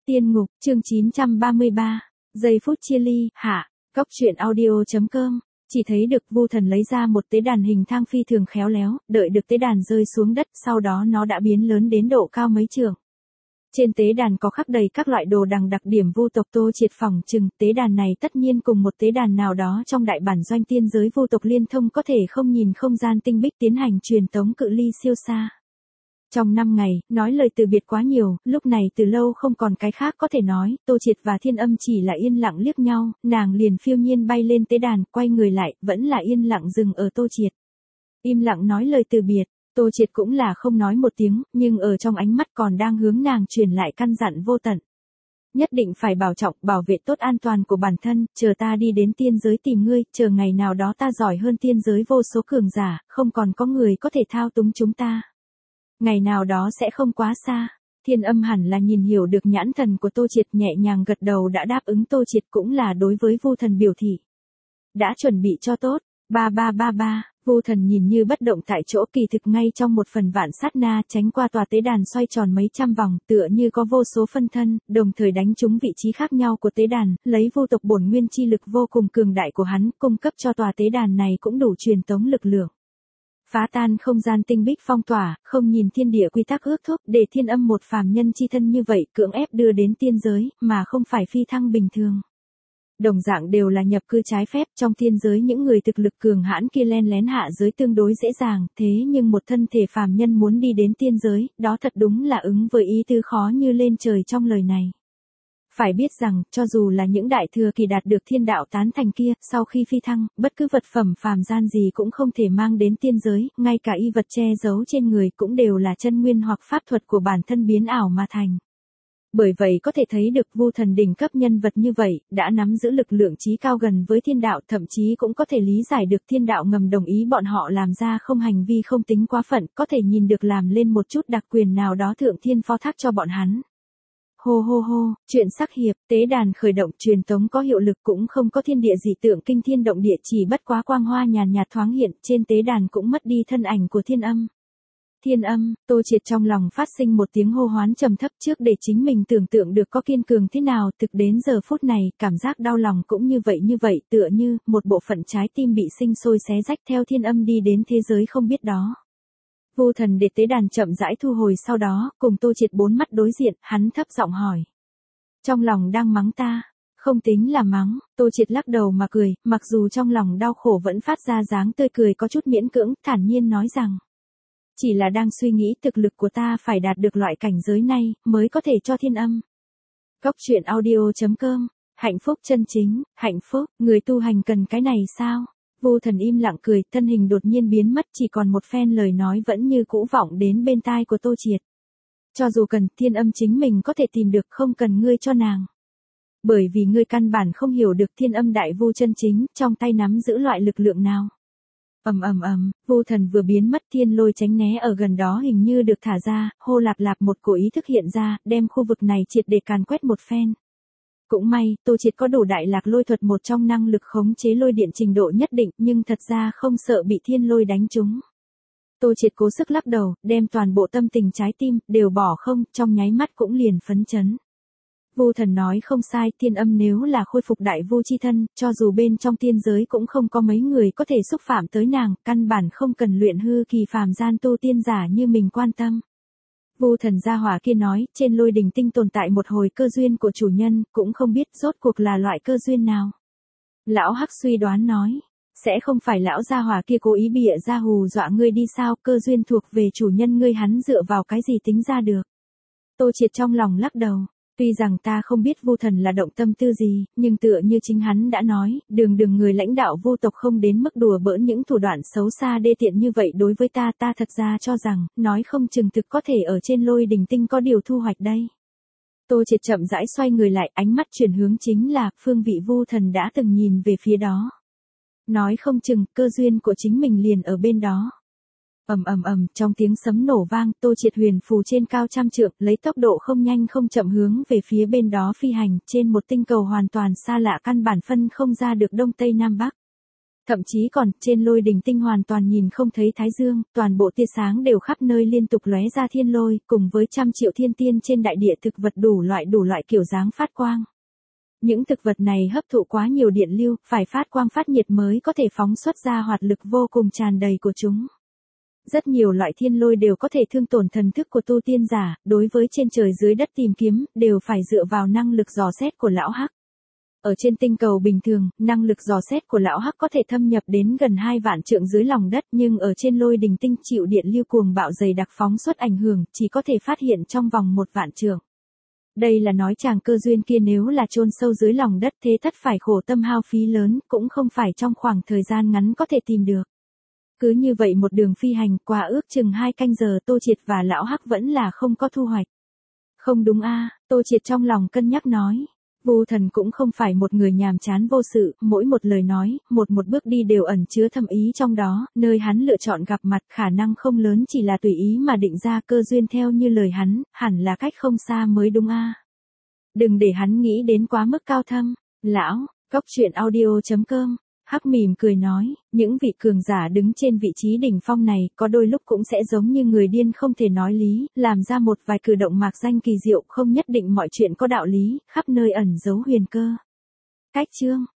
Tiên ngục, chương 933, giây phút chia ly, hạ, Cóc truyện audio.com. Chỉ thấy được Vu Thần lấy ra một tế đàn hình thang phi thường khéo léo, đợi được tế đàn rơi xuống đất, sau đó nó đã biến lớn đến độ cao mấy trượng. Trên tế đàn có khắc đầy các loại đồ đằng đặc điểm vu tộc Tô Triệt phỏng chừng, tế đàn này tất nhiên cùng một tế đàn nào đó trong đại bản doanh tiên giới vu tộc liên thông có thể không nhìn không gian tinh bích tiến hành truyền tống cự ly siêu xa. Trong 5 ngày, nói lời từ biệt quá nhiều, lúc này từ lâu không còn cái khác có thể nói, Tô Triệt và Thiên Âm chỉ là yên lặng liếc nhau, nàng liền phiêu nhiên bay lên tế đàn, quay người lại, vẫn là yên lặng dừng ở Tô Triệt. Im lặng nói lời từ biệt, Tô Triệt cũng là không nói một tiếng, nhưng ở trong ánh mắt còn đang hướng nàng truyền lại căn dặn vô tận. Nhất định phải bảo trọng, bảo vệ tốt an toàn của bản thân, chờ ta đi đến tiên giới tìm ngươi, chờ ngày nào đó ta giỏi hơn tiên giới vô số cường giả, không còn có người có thể thao túng chúng ta. Ngày nào đó sẽ không quá xa. Thiên Âm hẳn là nhìn hiểu được nhãn thần của Tô Triệt, nhẹ nhàng gật đầu đã đáp ứng. Tô Triệt cũng là đối với Vu Thần biểu thị. Đã chuẩn bị cho tốt. Ba. Vu Thần nhìn như bất động tại chỗ, kỳ thực ngay trong một phần vạn sát na tránh qua tòa tế đàn xoay tròn mấy trăm vòng, tựa như có vô số phân thân, đồng thời đánh trúng vị trí khác nhau của tế đàn, lấy vu tộc bổn nguyên chi lực vô cùng cường đại của hắn, cung cấp cho tòa tế đàn này cũng đủ truyền tống lực lượng. Phá tan không gian tinh bích phong tỏa, không nhìn thiên địa quy tắc ước thúc, để Thiên Âm một phàm nhân chi thân như vậy cưỡng ép đưa đến tiên giới, mà không phải phi thăng bình thường. Đồng dạng đều là nhập cư trái phép, trong tiên giới những người thực lực cường hãn kia len lén hạ giới tương đối dễ dàng, thế nhưng một thân thể phàm nhân muốn đi đến tiên giới, đó thật đúng là ứng với ý tứ khó như lên trời trong lời này. Phải biết rằng, cho dù là những đại thừa kỳ đạt được thiên đạo tán thành kia, sau khi phi thăng, bất cứ vật phẩm phàm gian gì cũng không thể mang đến tiên giới, ngay cả y vật che giấu trên người cũng đều là chân nguyên hoặc pháp thuật của bản thân biến ảo mà thành. Bởi vậy có thể thấy được Vu Thần đỉnh cấp nhân vật như vậy, đã nắm giữ lực lượng chí cao gần với thiên đạo, thậm chí cũng có thể lý giải được thiên đạo ngầm đồng ý bọn họ làm ra không hành vi không tính quá phận, có thể nhìn được làm lên một chút đặc quyền nào đó thượng thiên phó thác cho bọn hắn. Hô, chuyện sắc hiệp, tế đàn khởi động truyền tống có hiệu lực cũng không có thiên địa dị tượng kinh thiên động địa, chỉ bất quá quang hoa nhàn nhạt thoáng hiện, trên tế đàn cũng mất đi thân ảnh của Thiên Âm. Thiên Âm, Tô Triệt trong lòng phát sinh một tiếng hô hoán trầm thấp trước để chính mình tưởng tượng được có kiên cường thế nào, thực đến giờ phút này, cảm giác đau lòng cũng như vậy, tựa như, một bộ phận trái tim bị sinh sôi xé rách theo Thiên Âm đi đến thế giới không biết đó. Vu Thần để tế đàn chậm rãi thu hồi, sau đó, cùng Tô Triệt bốn mắt đối diện, hắn thấp giọng hỏi. Trong lòng đang mắng ta? Không tính là mắng, Tô Triệt lắc đầu mà cười, mặc dù trong lòng đau khổ vẫn phát ra dáng tươi cười có chút miễn cưỡng, thản nhiên nói rằng. Chỉ là đang suy nghĩ thực lực của ta phải đạt được loại cảnh giới này, mới có thể cho Thiên Âm. Cóc truyện audio.com, hạnh phúc chân chính, hạnh phúc, người tu hành cần cái này sao? Vu Thần im lặng cười, thân hình đột nhiên biến mất, chỉ còn một phen lời nói vẫn như cũ vọng đến bên tai của Tô Triệt. Cho dù cần, Thiên Âm chính mình có thể tìm được, không cần ngươi cho nàng. Bởi vì ngươi căn bản không hiểu được Thiên Âm đại vu chân chính, trong tay nắm giữ loại lực lượng nào. Vu Thần vừa biến mất, thiên lôi tránh né ở gần đó hình như được thả ra, hô lạp một cổ ý thức hiện ra, đem khu vực này triệt để càn quét một phen. Cũng may, Tô Triệt có đủ đại lạc lôi thuật, một trong năng lực khống chế lôi điện trình độ nhất định, nhưng thật ra không sợ bị thiên lôi đánh trúng. Tô Triệt cố sức lắc đầu, đem toàn bộ tâm tình trái tim, đều bỏ không, trong nháy mắt cũng liền phấn chấn. Vu Thần nói không sai, Thiên Âm nếu là khôi phục đại vu chi thân, cho dù bên trong tiên giới cũng không có mấy người có thể xúc phạm tới nàng, căn bản không cần luyện hư kỳ phàm gian tu tiên giả như mình quan tâm. Vu Thần gia hỏa kia nói, trên lôi đình tinh tồn tại một hồi cơ duyên của chủ nhân, cũng không biết rốt cuộc là loại cơ duyên nào. Lão Hắc suy đoán nói, sẽ không phải lão gia hỏa kia cố ý bịa ra hù dọa ngươi đi sao, cơ duyên thuộc về chủ nhân ngươi, hắn dựa vào cái gì tính ra được. Tô Triệt trong lòng lắc đầu. Tuy rằng ta không biết Vu Thần là động tâm tư gì, nhưng tựa như chính hắn đã nói, đường người lãnh đạo vu tộc không đến mức đùa bỡn những thủ đoạn xấu xa đê tiện như vậy đối với ta thật ra cho rằng, nói không chừng thực có thể ở trên lôi đình tinh có điều thu hoạch đây. Tô Triệt chậm rãi xoay người lại, ánh mắt chuyển hướng chính là phương vị Vu Thần đã từng nhìn về phía đó. Nói không chừng, cơ duyên của chính mình liền ở bên đó. Trong tiếng sấm nổ vang, Tô Triệt huyền phù trên cao trăm trượng, lấy tốc độ không nhanh không chậm hướng về phía bên đó phi hành, trên một tinh cầu hoàn toàn xa lạ căn bản phân không ra được đông tây nam bắc. Thậm chí còn, trên lôi đình tinh hoàn toàn nhìn không thấy thái dương, toàn bộ tia sáng đều khắp nơi liên tục lóe ra thiên lôi, cùng với trăm triệu thiên tiên trên đại địa thực vật đủ loại kiểu dáng phát quang. Những thực vật này hấp thụ quá nhiều điện lưu, phải phát quang phát nhiệt mới có thể phóng xuất ra hoạt lực vô cùng tràn đầy của chúng. Rất nhiều loại thiên lôi đều có thể thương tổn thần thức của tu tiên giả, đối với trên trời dưới đất tìm kiếm, đều phải dựa vào năng lực dò xét của lão Hắc. Ở trên tinh cầu bình thường, năng lực dò xét của lão Hắc có thể thâm nhập đến gần 2 vạn trượng dưới lòng đất, nhưng ở trên lôi đình tinh chịu điện lưu cuồng bạo dày đặc phóng xuất ảnh hưởng, chỉ có thể phát hiện trong vòng 1 vạn trượng. Đây là nói chàng cơ duyên kia nếu là chôn sâu dưới lòng đất thế tất phải khổ tâm hao phí lớn, cũng không phải trong khoảng thời gian ngắn có thể tìm được. Cứ như vậy một đường phi hành qua ước chừng 2 canh giờ Tô Triệt và lão Hắc vẫn là không có thu hoạch. Không đúng a, Tô Triệt trong lòng cân nhắc nói. Vu Thần cũng không phải một người nhàm chán vô sự, mỗi một lời nói, một bước đi đều ẩn chứa thâm ý trong đó, nơi hắn lựa chọn gặp mặt khả năng không lớn chỉ là tùy ý mà định ra cơ duyên theo như lời hắn, hẳn là cách không xa mới đúng a. Đừng để hắn nghĩ đến quá mức cao thâm. Lão, Cóc Truyện Audio.com. Hắc mỉm cười nói, những vị cường giả đứng trên vị trí đỉnh phong này, có đôi lúc cũng sẽ giống như người điên không thể nói lý, làm ra một vài cử động mạc danh kỳ diệu, không nhất định mọi chuyện có đạo lý, khắp nơi ẩn giấu huyền cơ. Cách chương